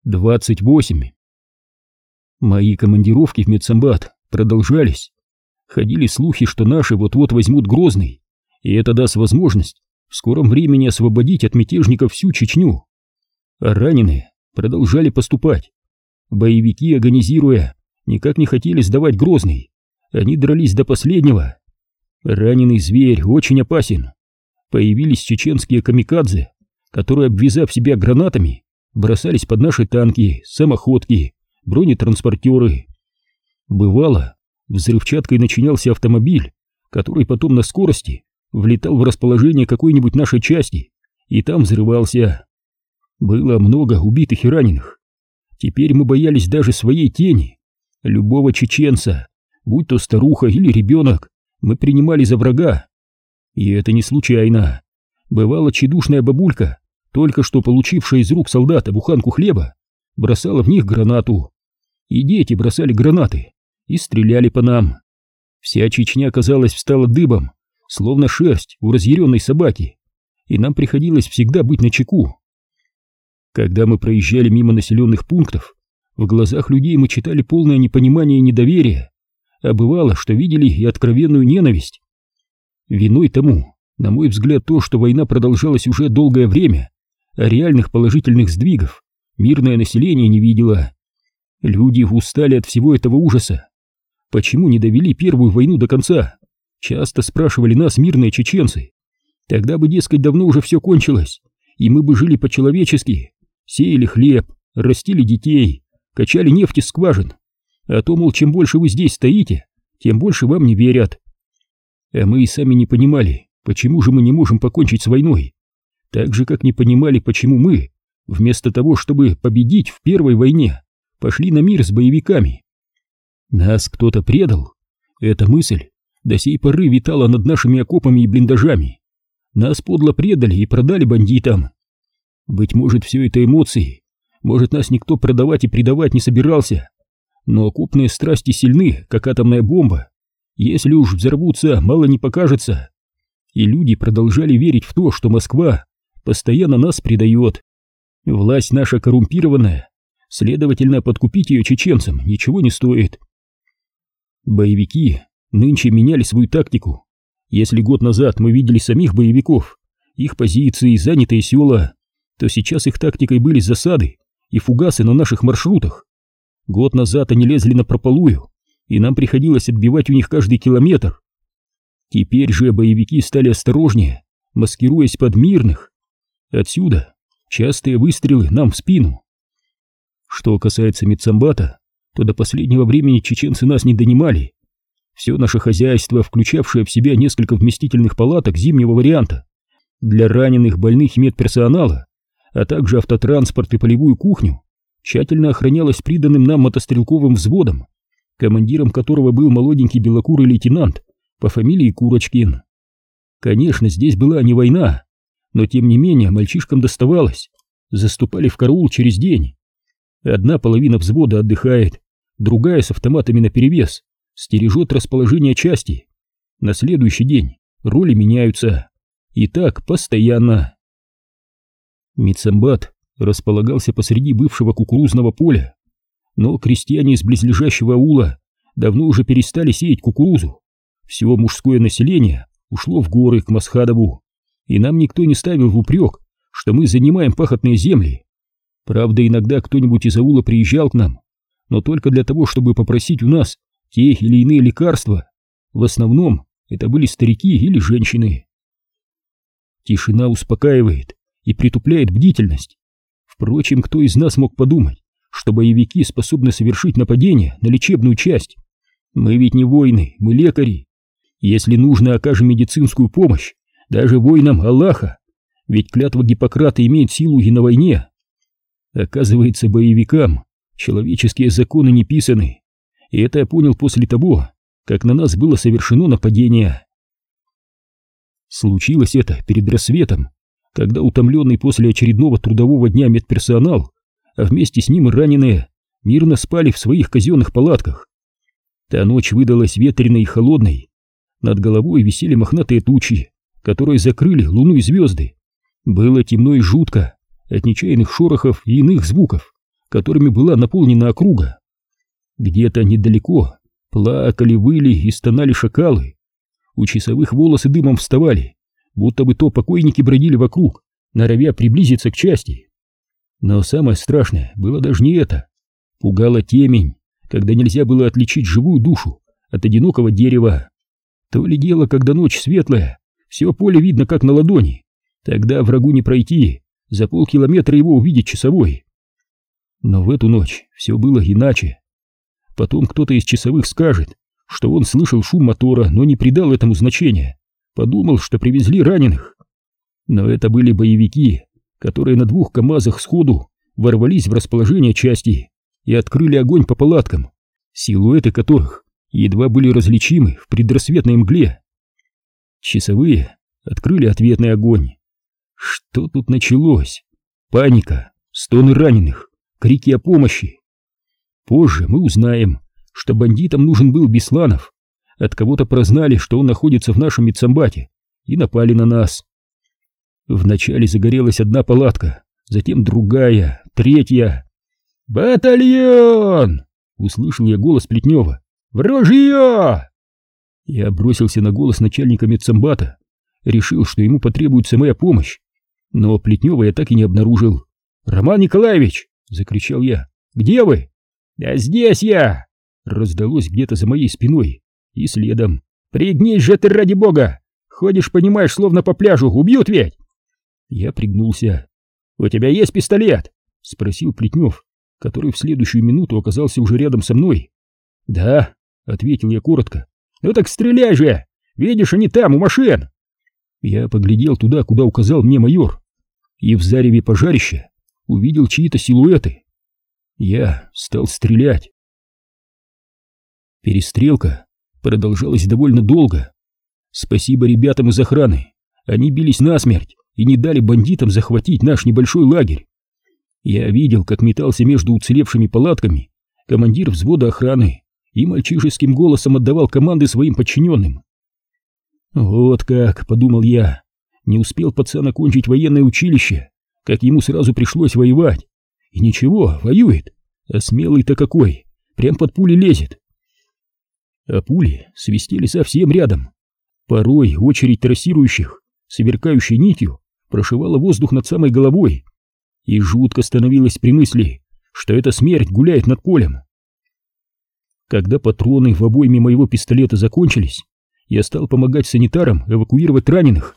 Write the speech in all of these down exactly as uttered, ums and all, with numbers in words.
двадцать восемь. Мои командировки в медсанбат продолжались. Ходили слухи, что наши вот-вот возьмут Грозный, и это даст возможность в скором времени освободить от мятежников всю Чечню. А раненые продолжали поступать. Боевики, агонизируя, никак не хотели сдавать Грозный. Они дрались до последнего. Раненый зверь очень опасен. Появились чеченские камикадзе, которые, обвязав себя гранатами, бросались под наши танки, самоходки, бронетранспортеры. Бывало, взрывчаткой начинялся автомобиль, который потом на скорости влетал в расположение какой-нибудь нашей части и там взрывался. Было много убитых и раненых. Теперь мы боялись даже своей тени. Любого чеченца, будь то старуха или ребенок, мы принимали за врага. И это не случайно. Бывала тщедушная бабулька, только что получившая из рук солдата буханку хлеба, бросала в них гранату. И дети бросали гранаты и стреляли по нам. Вся Чечня, казалось, встала дыбом, словно шерсть у разъяренной собаки, и нам приходилось всегда быть начеку. Когда мы проезжали мимо населенных пунктов, в глазах людей мы читали полное непонимание и недоверие, а бывало, что видели и откровенную ненависть. Виной тому, на мой взгляд, то, что война продолжалась уже долгое время, а реальных положительных сдвигов мирное население не видело. Люди устали от всего этого ужаса. Почему не довели первую войну до конца? Часто спрашивали нас мирные чеченцы. Тогда бы, дескать, давно уже все кончилось, и мы бы жили по-человечески, сеяли хлеб, растили детей, качали нефть из скважин. А то, мол, чем больше вы здесь стоите, тем больше вам не верят. А мы и сами не понимали, почему же мы не можем покончить с войной. Так же, как не понимали, почему мы, вместо того, чтобы победить в первой войне, пошли на мир с боевиками. Нас кто-то предал. Эта мысль до сей поры витала над нашими окопами и блиндажами. Нас подло предали и продали бандитам. Быть может, все это эмоции, может, нас никто продавать и предавать не собирался, но окопные страсти сильны, как атомная бомба. Если уж взорвутся, мало не покажется. И люди продолжали верить в то, что Москва постоянно нас предает. Власть наша коррумпированная, следовательно, подкупить ее чеченцам ничего не стоит. Боевики нынче меняли свою тактику. Если год назад мы видели самих боевиков, их позиции, занятые села, то сейчас их тактикой были засады и фугасы на наших маршрутах. Год назад они лезли напропалую, и нам приходилось отбивать у них каждый километр. Теперь же боевики стали осторожнее, маскируясь под мирных. Отсюда частые выстрелы нам в спину. Что касается медсанбата, то до последнего времени чеченцы нас не донимали. Все наше хозяйство, включавшее в себя несколько вместительных палаток зимнего варианта для раненых, больных и медперсонала, а также автотранспорт и полевую кухню, тщательно охранялось приданным нам мотострелковым взводом, командиром которого был молоденький белокурый лейтенант по фамилии Курочкин. Конечно, здесь была не война, но тем не менее мальчишкам доставалось, заступали в караул через день. Одна половина взвода отдыхает, другая с автоматами наперевес стережет расположение части. На следующий день роли меняются, и так постоянно. Медсанбат располагался посреди бывшего кукурузного поля, но крестьяне из близлежащего аула давно уже перестали сеять кукурузу. Все мужское население ушло в горы к Масхадову, и нам никто не ставил в упрек, что мы занимаем пахотные земли. Правда, иногда кто-нибудь из аула приезжал к нам, но только для того, чтобы попросить у нас те или иные лекарства. В основном это были старики или женщины. Тишина успокаивает и притупляет бдительность. Впрочем, кто из нас мог подумать, что боевики способны совершить нападение на лечебную часть? Мы ведь не воины, мы лекари. Если нужно, окажем медицинскую помощь даже воинам Аллаха, ведь клятва Гиппократа имеет силу и на войне. Оказывается, боевикам человеческие законы не писаны, и это я понял после того, как на нас было совершено нападение. Случилось это перед рассветом, когда утомленный после очередного трудового дня медперсонал, а вместе с ним и раненые, мирно спали в своих казенных палатках. Та ночь выдалась ветреной и холодной. Над головой висели мохнатые тучи, которые закрыли луну и звезды. Было темно и жутко от нечаянных шорохов и иных звуков, которыми была наполнена округа. Где-то недалеко плакали, выли и стонали шакалы. У часовых волосы дымом вставали, будто бы то покойники бродили вокруг, норовя приблизиться к части. Но самое страшное было даже не это. Пугала темень, когда нельзя было отличить живую душу от одинокого дерева. То ли дело, когда ночь светлая, все поле видно как на ладони, тогда врагу не пройти, за полкилометра его увидит часовой. Но в эту ночь все было иначе. Потом кто-то из часовых скажет, что он слышал шум мотора, но не придал этому значения, подумал, что привезли раненых. Но это были боевики, которые на двух КАМАЗах сходу ворвались в расположение части и открыли огонь по палаткам, силуэты которых едва были различимы в предрассветной мгле. Часовые открыли ответный огонь. Что тут началось? Паника, стоны раненых, крики о помощи. Позже мы узнаем, что бандитам нужен был Бесланов. От кого-то прознали, что он находится в нашем медсамбате, и напали на нас. Вначале загорелась одна палатка, затем другая, третья. «Батальон!» — услышал я голос Плетнева. «В ружье!» Я бросился на голос начальника медсамбата, решил, что ему потребуется моя помощь, но Плетнева я так и не обнаружил. «Роман Николаевич!» — закричал я. «Где вы?» «Да здесь я!» — раздалось где-то за моей спиной, и следом. «Пригнись же ты, ради бога! Ходишь, понимаешь, словно по пляжу, убьют ведь!» Я пригнулся. «У тебя есть пистолет?» — спросил Плетнев, который в следующую минуту оказался уже рядом со мной. «Да», — ответил я коротко. «Ну так стреляй же! Видишь, они там, у машин!» Я поглядел туда, куда указал мне майор, и в зареве пожарища увидел чьи-то силуэты. Я стал стрелять. Перестрелка продолжалась довольно долго. Спасибо ребятам из охраны, они бились насмерть и не дали бандитам захватить наш небольшой лагерь. Я видел, как метался между уцелевшими палатками командир взвода охраны и мальчишеским голосом отдавал команды своим подчиненным. «Вот как», — подумал я, — не успел пацан окончить военное училище, как ему сразу пришлось воевать. И ничего, воюет, а смелый-то какой, прям под пули лезет». А пули свистели совсем рядом. Порой очередь трассирующих, сверкающей нитью, прошивала воздух над самой головой. И жутко становилось при мысли, что эта смерть гуляет над полем. Когда патроны в обойме моего пистолета закончились, я стал помогать санитарам эвакуировать раненых.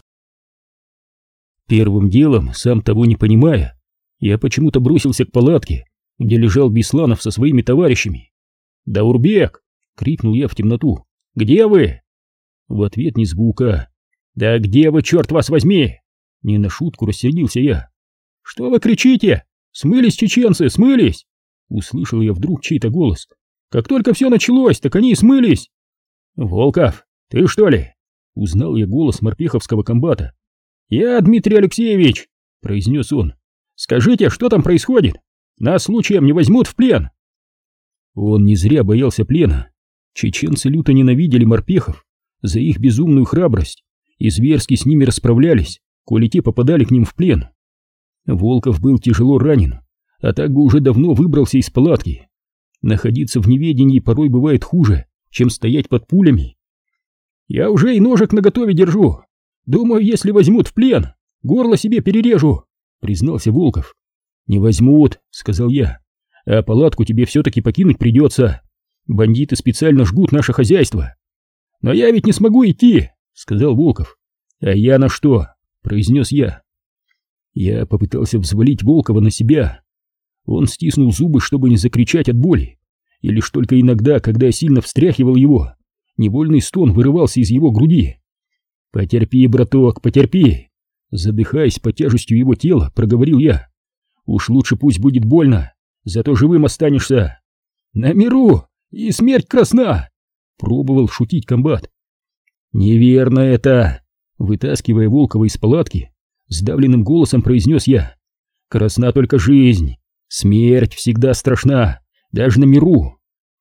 Первым делом, сам того не понимая, я почему-то бросился к палатке, где лежал Бесланов со своими товарищами. «Даурбек!» — крикнул я в темноту. «Где вы?» В ответ ни звука. «Да где вы, черт вас возьми?» Не на шутку рассердился я. «Что вы кричите? Смылись чеченцы, смылись!» Услышал я вдруг чей-то голос. «Как только все началось, так они и смылись!» «Волков, ты что ли?» Узнал я голос морпеховского комбата. «Я, Дмитрий Алексеевич!» произнес он. «Скажите, что там происходит? Нас случаем не возьмут в плен?» Он не зря боялся плена. Чеченцы люто ненавидели морпехов за их безумную храбрость и зверски с ними расправлялись, коли те попадали к ним в плен. Волков был тяжело ранен, а так бы уже давно выбрался из палатки. Находиться в неведении порой бывает хуже, чем стоять под пулями. «Я уже и ножик наготове держу. Думаю, если возьмут в плен, горло себе перережу», — признался Волков. «Не возьмут», — сказал я, — «а палатку тебе все-таки покинуть придется. Бандиты специально жгут наше хозяйство». «Но я ведь не смогу идти», — сказал Волков. «А я на что?» — произнес я. Я попытался взвалить Волкова на себя. Он стиснул зубы, чтобы не закричать от боли, и лишь только иногда, когда я сильно встряхивал его, невольный стон вырывался из его груди. «Потерпи, браток, потерпи!» Задыхаясь под тяжестью его тела, проговорил я. «Уж лучше пусть будет больно, зато живым останешься!» «На миру! И смерть красна!» Пробовал шутить комбат. «Неверно это!» Вытаскивая Волкова из палатки, сдавленным голосом произнес я. «Красна только жизнь! Смерть всегда страшна, даже на миру!»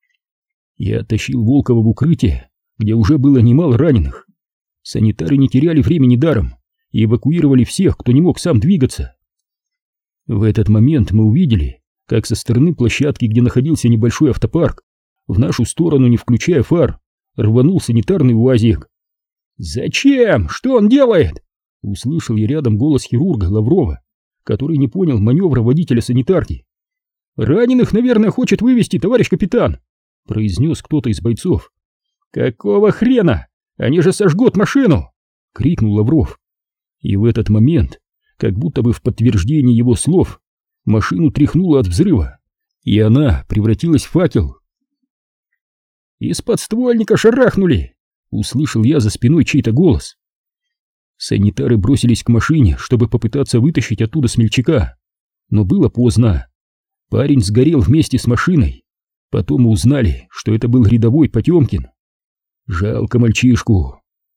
Я тащил Волкова в укрытие, где уже было немало раненых. Санитары не теряли времени даром и эвакуировали всех, кто не мог сам двигаться. В этот момент мы увидели, как со стороны площадки, где находился небольшой автопарк, в нашу сторону, не включая фар, рванул санитарный УАЗик. «Зачем? Что он делает?» Услышал я рядом голос хирурга Лаврова, который не понял маневра водителя санитарки. «Раненых, наверное, хочет вывести, товарищ капитан», — произнес кто-то из бойцов. «Какого хрена? Они же сожгут машину!» — крикнул Лавров. И в этот момент, как будто бы в подтверждение его слов, машину тряхнуло от взрыва, и она превратилась в факел. «Из подствольника шарахнули!» — услышал я за спиной чей-то голос. Санитары бросились к машине, чтобы попытаться вытащить оттуда смельчака, но было поздно. Парень сгорел вместе с машиной. Потом мы узнали, что это был рядовой Потемкин. Жалко мальчишку.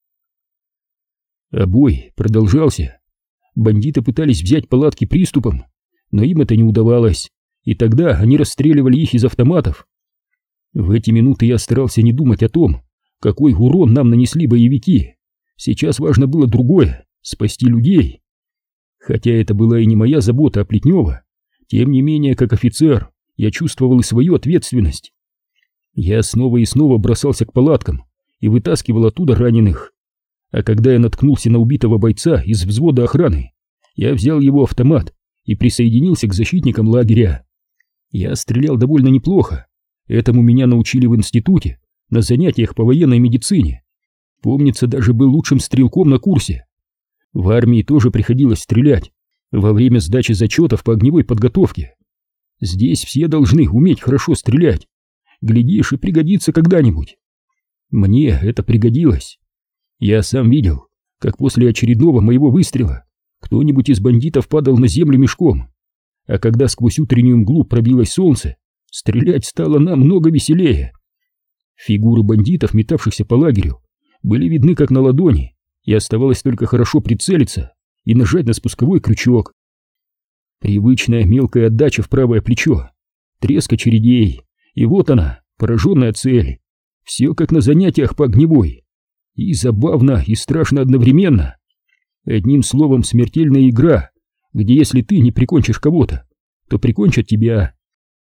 А бой продолжался. Бандиты пытались взять палатки приступом, но им это не удавалось, и тогда они расстреливали их из автоматов. В эти минуты я старался не думать о том, какой урон нам нанесли боевики. Сейчас важно было другое — спасти людей. Хотя это была и не моя забота, а Плетнева, тем не менее, как офицер, я чувствовал и свою ответственность. Я снова и снова бросался к палаткам и вытаскивал оттуда раненых. А когда я наткнулся на убитого бойца из взвода охраны, я взял его автомат и присоединился к защитникам лагеря. Я стрелял довольно неплохо. Этому меня научили в институте на занятиях по военной медицине. Помнится, даже был лучшим стрелком на курсе. В армии тоже приходилось стрелять во время сдачи зачетов по огневой подготовке. Здесь все должны уметь хорошо стрелять. Глядишь, и пригодится когда-нибудь. Мне это пригодилось. Я сам видел, как после очередного моего выстрела кто-нибудь из бандитов падал на землю мешком. А когда сквозь утреннюю мглу пробилось солнце, стрелять стало намного веселее. Фигуры бандитов, метавшихся по лагерю, были видны как на ладони, и оставалось только хорошо прицелиться и нажать на спусковой крючок. Привычная мелкая отдача в правое плечо, треск очередей, и вот она, пораженная цель. Все как на занятиях по огневой. И забавно, и страшно одновременно. Одним словом, смертельная игра, где если ты не прикончишь кого-то, то прикончат тебя.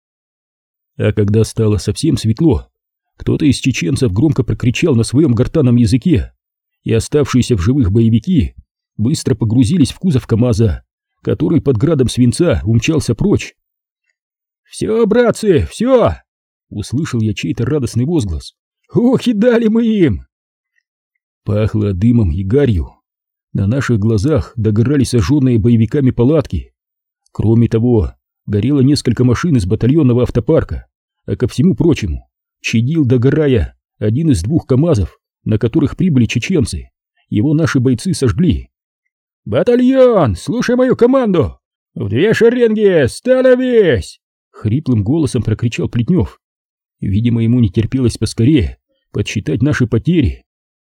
А когда стало совсем светло, кто-то из чеченцев громко прокричал на своем гортанном языке, и оставшиеся в живых боевики быстро погрузились в кузов КамАЗа, который под градом свинца умчался прочь. «Все, братцы, все!» — услышал я чей-то радостный возглас. «Ох, и дали мы им!» Пахло дымом и гарью. На наших глазах догорали сожженные боевиками палатки. Кроме того, горело несколько машин из батальонного автопарка, а ко всему прочему чадил, догорая, один из двух КамАЗов, на которых прибыли чеченцы. Его наши бойцы сожгли. «Батальон, слушай мою команду! В две шеренги, становись!» Хриплым голосом прокричал Плетнев. Видимо, ему не терпелось поскорее подсчитать наши потери.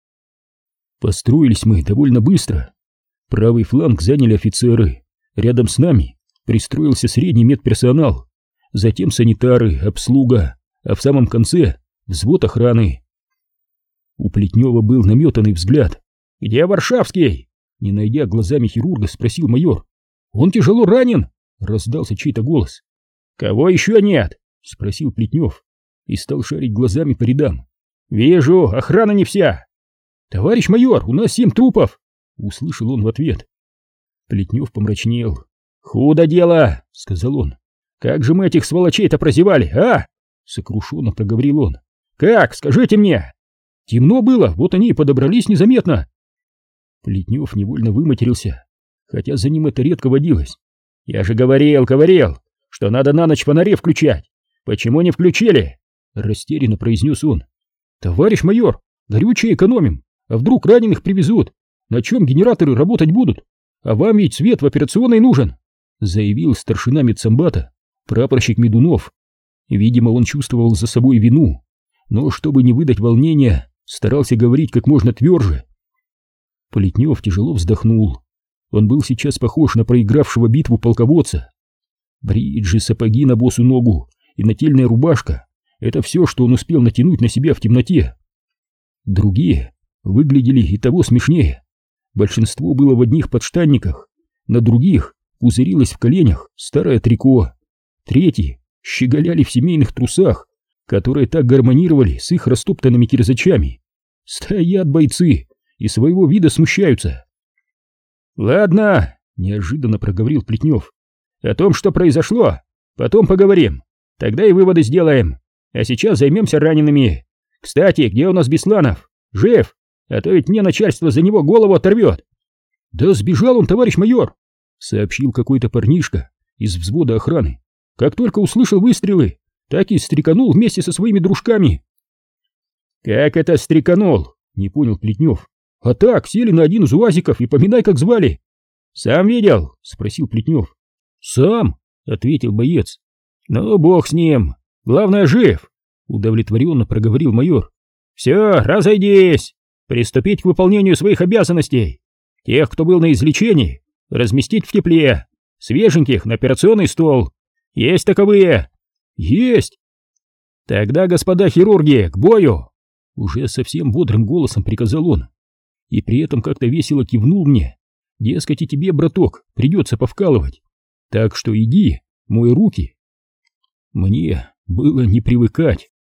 Построились мы довольно быстро. Правый фланг заняли офицеры. Рядом с нами пристроился средний медперсонал. Затем санитары, обслуга, а в самом конце взвод охраны. У Плетнева был наметанный взгляд. «Где Варшавский?» Не найдя глазами хирурга, спросил майор. «Он тяжело ранен?» Раздался чей-то голос. «Кого еще нет?» Спросил Плетнев и стал шарить глазами по рядам. «Вижу, охрана не вся!» «Товарищ майор, у нас семь трупов!» Услышал он в ответ. Плетнев помрачнел. «Худо дело!» — сказал он. «Как же мы этих сволочей-то прозевали, а?» Сокрушенно проговорил он. «Как? Скажите мне!» «Темно было, вот они и подобрались незаметно!» Плетнев невольно выматерился, хотя за ним это редко водилось. «Я же говорил, говорил, что надо на ночь фонари включать! Почему не включили?» Растерянно произнес он. «Товарищ майор, горючее экономим, а вдруг раненых привезут? На чем генераторы работать будут? А вам ведь свет в операционной нужен!» Заявил старшина медсанбата, прапорщик Медунов. Видимо, он чувствовал за собой вину, но, чтобы не выдать волнения, старался говорить как можно тверже. Плетнев тяжело вздохнул. Он был сейчас похож на проигравшего битву полководца. Бриджи, сапоги на босу ногу и нательная рубашка — это все, что он успел натянуть на себя в темноте. Другие выглядели и того смешнее. Большинство было в одних подштанниках, на других пузырилось в коленях старое трико. Третьи щеголяли в семейных трусах, которые так гармонировали с их растоптанными кирзачами. Стоят бойцы и своего вида смущаются. «Ладно», — неожиданно проговорил Плетнев, — «о том, что произошло, потом поговорим. Тогда и выводы сделаем. А сейчас займемся ранеными. Кстати, где у нас Бесланов? Жив? А то ведь мне начальство за него голову оторвет». «Да сбежал он, товарищ майор», — сообщил какой-то парнишка из взвода охраны. «Как только услышал выстрелы, так и стреканул вместе со своими дружками». «Как это стреканул?» — не понял Плетнев. «А так, сели на один из уазиков и поминай, как звали». «Сам видел?» — спросил Плетнев. «Сам», — ответил боец. «Ну, бог с ним. Главное, жив», — удовлетворенно проговорил майор. «Все, разойдись. Приступить к выполнению своих обязанностей. Тех, кто был на излечении, разместить в тепле. Свеженьких на операционный стол. Есть таковые?» «Есть!» «Тогда, господа хирурги, к бою!» Уже совсем бодрым голосом приказал он. И при этом как-то весело кивнул мне. Дескать, и тебе, браток, придется повкалывать. Так что иди, мой руки. Мне было не привыкать.